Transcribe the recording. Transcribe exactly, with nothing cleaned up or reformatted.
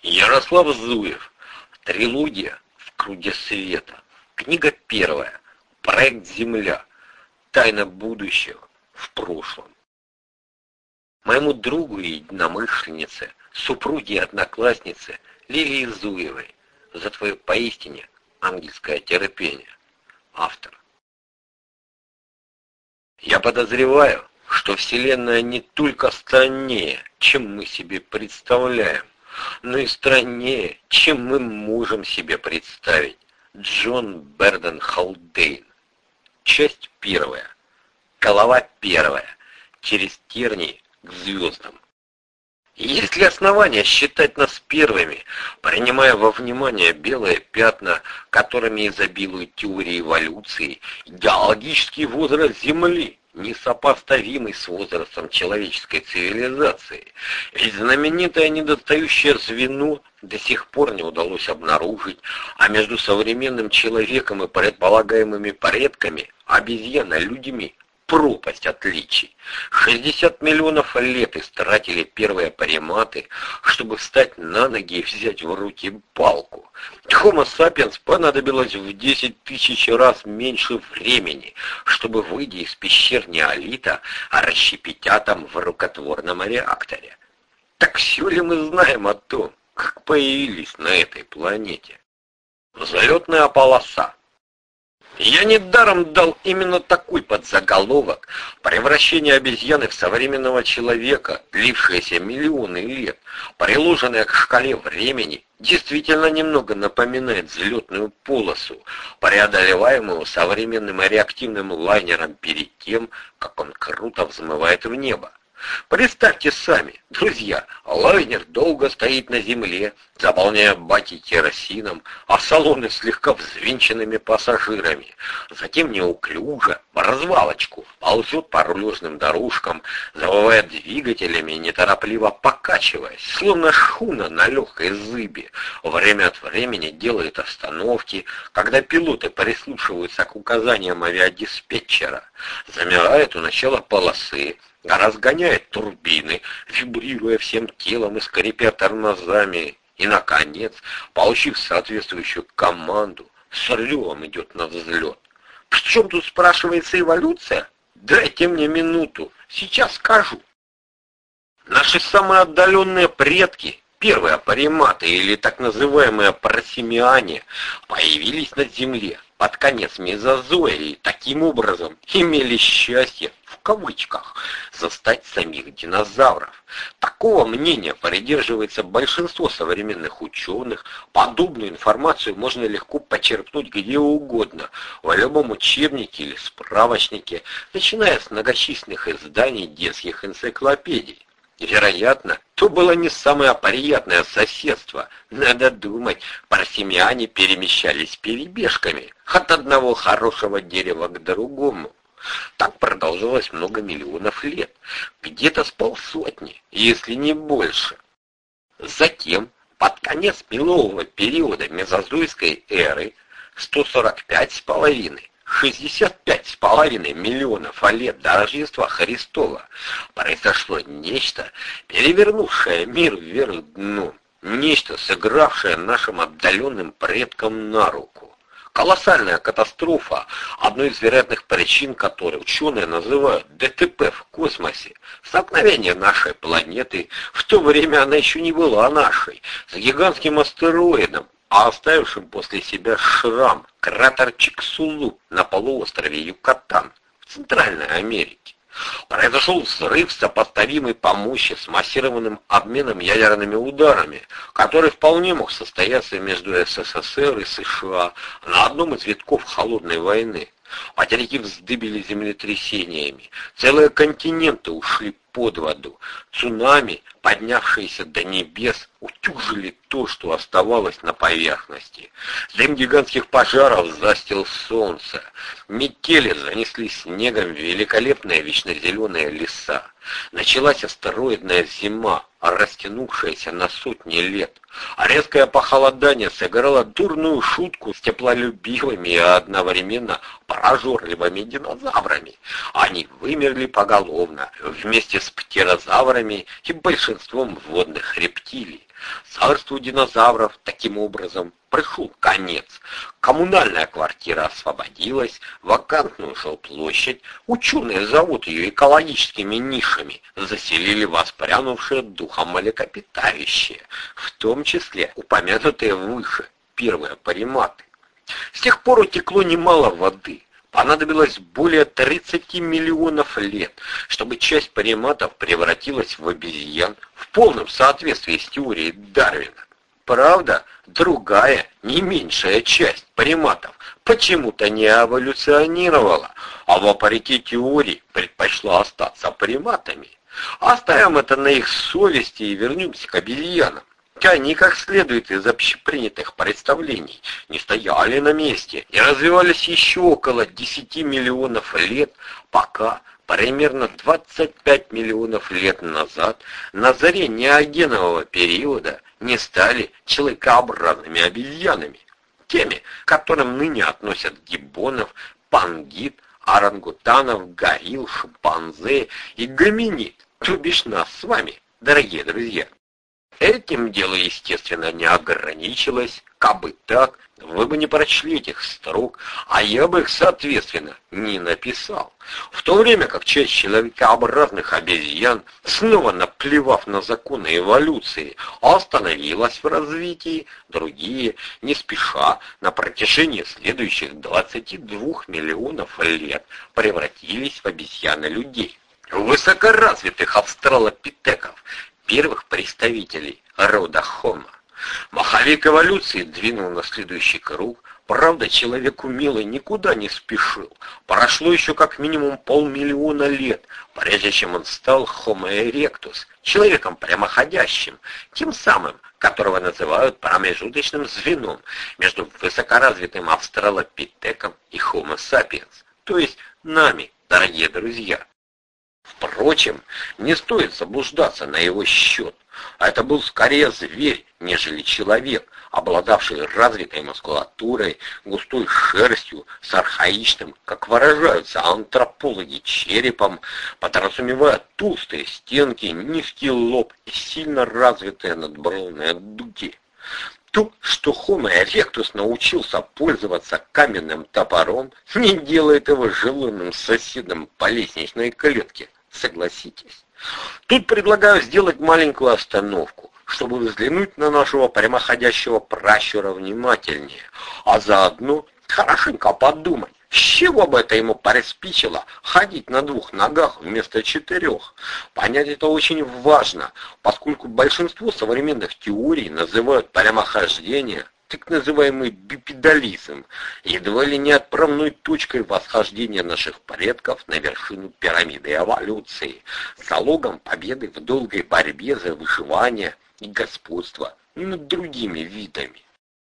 Ярослав Зуев. Трилогия «В круге света». Книга первая. Проект «Земля». Тайна будущего в прошлом. Моему другу и единомышленнице, супруге и однокласснице Лилии Зуевой за твое поистине ангельское терпение. Автор. Я подозреваю, что Вселенная не только страннее, чем мы себе представляем, но и страннее, чем мы можем себе представить. Джон Берден Халдейн. Часть первая. Глава первая. Через тернии к звездам. Есть ли основания считать нас первыми, принимая во внимание белые пятна, которыми изобилуют теории эволюции, геологический возраст Земли, несопоставимый с возрастом человеческой цивилизации? Ведь знаменитое недостающее звено до сих пор не удалось обнаружить, а между современным человеком и предполагаемыми предками, обезьяно-людьми, пропасть отличий. шестьдесят миллионов лет истратили первые приматы, чтобы встать на ноги и взять в руки палку. Homo sapiens понадобилось в десять тысяч раз меньше времени, чтобы, выйдя из пещер неолита, расщепить атом в рукотворном реакторе. Так все ли мы знаем о том, как появились на этой планете? Взлетная полоса. Я недаром дал именно такой подзаголовок: превращение обезьяны в современного человека, длившееся миллионы лет, приложенное к шкале времени, действительно немного напоминает взлетную полосу, преодолеваемую современным реактивным лайнером перед тем, как он круто взмывает в небо. Представьте сами, друзья, лайнер долго стоит на земле, заполняя баки керосином, а салоны слегка взвинченными пассажирами. Затем неуклюже, в развалочку, ползет по рулежным дорожкам, завывая двигателями, неторопливо покачиваясь, словно шхуна на легкой зыбе. Время от времени делает остановки, когда пилоты прислушиваются к указаниям авиадиспетчера. Замирает у начала полосы, разгоняет турбины, вибрируя всем телом и скрипя тормозами, и, наконец, получив соответствующую команду, с ревом идет на взлет. В чем тут спрашивается эволюция? Дайте мне минуту, сейчас скажу. Наши самые отдаленные предки, первые приматы или так называемые просимиане, появились на Земле под конец мезозоя и таким образом имели счастье, в кавычках, застать самих динозавров. Такого мнения придерживается большинство современных ученых. Подобную информацию можно легко почерпнуть где угодно, в любом учебнике или справочнике, начиная с многочисленных изданий детских энциклопедий. Вероятно, то было не самое приятное соседство. Надо думать, парсемиане перемещались перебежками от одного хорошего дерева к другому. Так продолжалось много миллионов лет, где-то с полсотни, если не больше. Затем, под конец мелового периода мезозойской эры, сто сорок пять с половиной, шестьдесят пять с половиной миллионов лет до Рождества Христова, произошло нечто, перевернувшее мир вверх дном, нечто, сыгравшее нашим отдаленным предкам на руку. Колоссальная катастрофа, одной из вероятных причин которой ученые называют ДТП в космосе, столкновение нашей планеты, в то время она еще не была нашей, с гигантским астероидом, а оставившим после себя шрам, кратер Чиксулу на полуострове Юкатан в Центральной Америке. Произошел взрыв, сопоставимый по мощи с массированным обменом ядерными ударами, который вполне мог состояться между СССР и США на одном из витков холодной войны. Материки вздыбили землетрясениями, целые континенты ушли под воду, цунами, поднявшиеся до небес, утюжили то, что оставалось на поверхности. Дым гигантских пожаров застил солнце, метели занесли снегом великолепные вечнозеленые леса. Началась астероидная зима, растянувшаяся на сотни лет. А резкое похолодание сыграло дурную шутку с теплолюбивыми и одновременно прожорливыми динозаврами. Они вымерли поголовно вместе с птерозаврами и большинством водных рептилий. Царству динозавров таким образом пришел конец. Коммунальная квартира освободилась, вакантную жилплощадь, ученые зовут ее экологическими нишами, заселили воспрянувшие духом млекопитающие, в том числе упомянутые выше первые приматы. С тех пор утекло немало воды. Понадобилось более тридцати миллионов лет, чтобы часть приматов превратилась в обезьян в полном соответствии с теорией Дарвина. Правда, другая, не меньшая часть приматов почему-то не эволюционировала, а вопреки теории предпочла остаться приматами. Оставим это на их совести и вернемся к обезьянам. Они, как следует из общепринятых представлений, не стояли на месте и развивались еще около десяти миллионов лет, пока примерно двадцать пять миллионов лет назад, на заре неогенового периода, не стали человекообразными обезьянами, теми, к которым ныне относят гиббонов, пангит, орангутанов, горилл, шимпанзе и гоминид, то бишь нас с вами, дорогие друзья. Этим дело, естественно, не ограничилось. Кабы так, вы бы не прочли этих строк, а я бы их, соответственно, не написал. В то время как часть человекообразных обезьян, снова наплевав на законы эволюции, остановилась в развитии, другие, не спеша, на протяжении следующих двадцати двух миллионов лет превратились в обезьяны-людей. Высокоразвитых австралопитеков, первых представителей рода Homo. Маховик эволюции двинул на следующий круг. Правда, человек умелый никуда не спешил. Прошло еще как минимум полмиллиона лет, прежде чем он стал Homo erectus, человеком прямоходящим, тем самым, которого называют промежуточным звеном между высокоразвитым австралопитеком и Homo sapiens, то есть нами, дорогие друзья. Впрочем, не стоит заблуждаться на его счет. А это был скорее зверь, нежели человек, обладавший развитой мускулатурой, густой шерстью, с архаичным, как выражаются антропологи, черепом, подразумевая толстые стенки, низкий лоб и сильно развитые надбровные дуги. То, что Homo erectus научился пользоваться каменным топором, не делает его желанным соседом по лестничной клетке, согласитесь. Тут предлагаю сделать маленькую остановку, чтобы взглянуть на нашего прямоходящего пращура внимательнее, а заодно хорошенько подумать, с чего бы это ему приспичило ходить на двух ногах вместо четырех. Понять это очень важно, поскольку большинство современных теорий называют прямохождение, так называемый бипедализм, едва ли не отправной точкой восхождения наших предков на вершину пирамиды эволюции, залогом победы в долгой борьбе за выживание и господство над другими видами.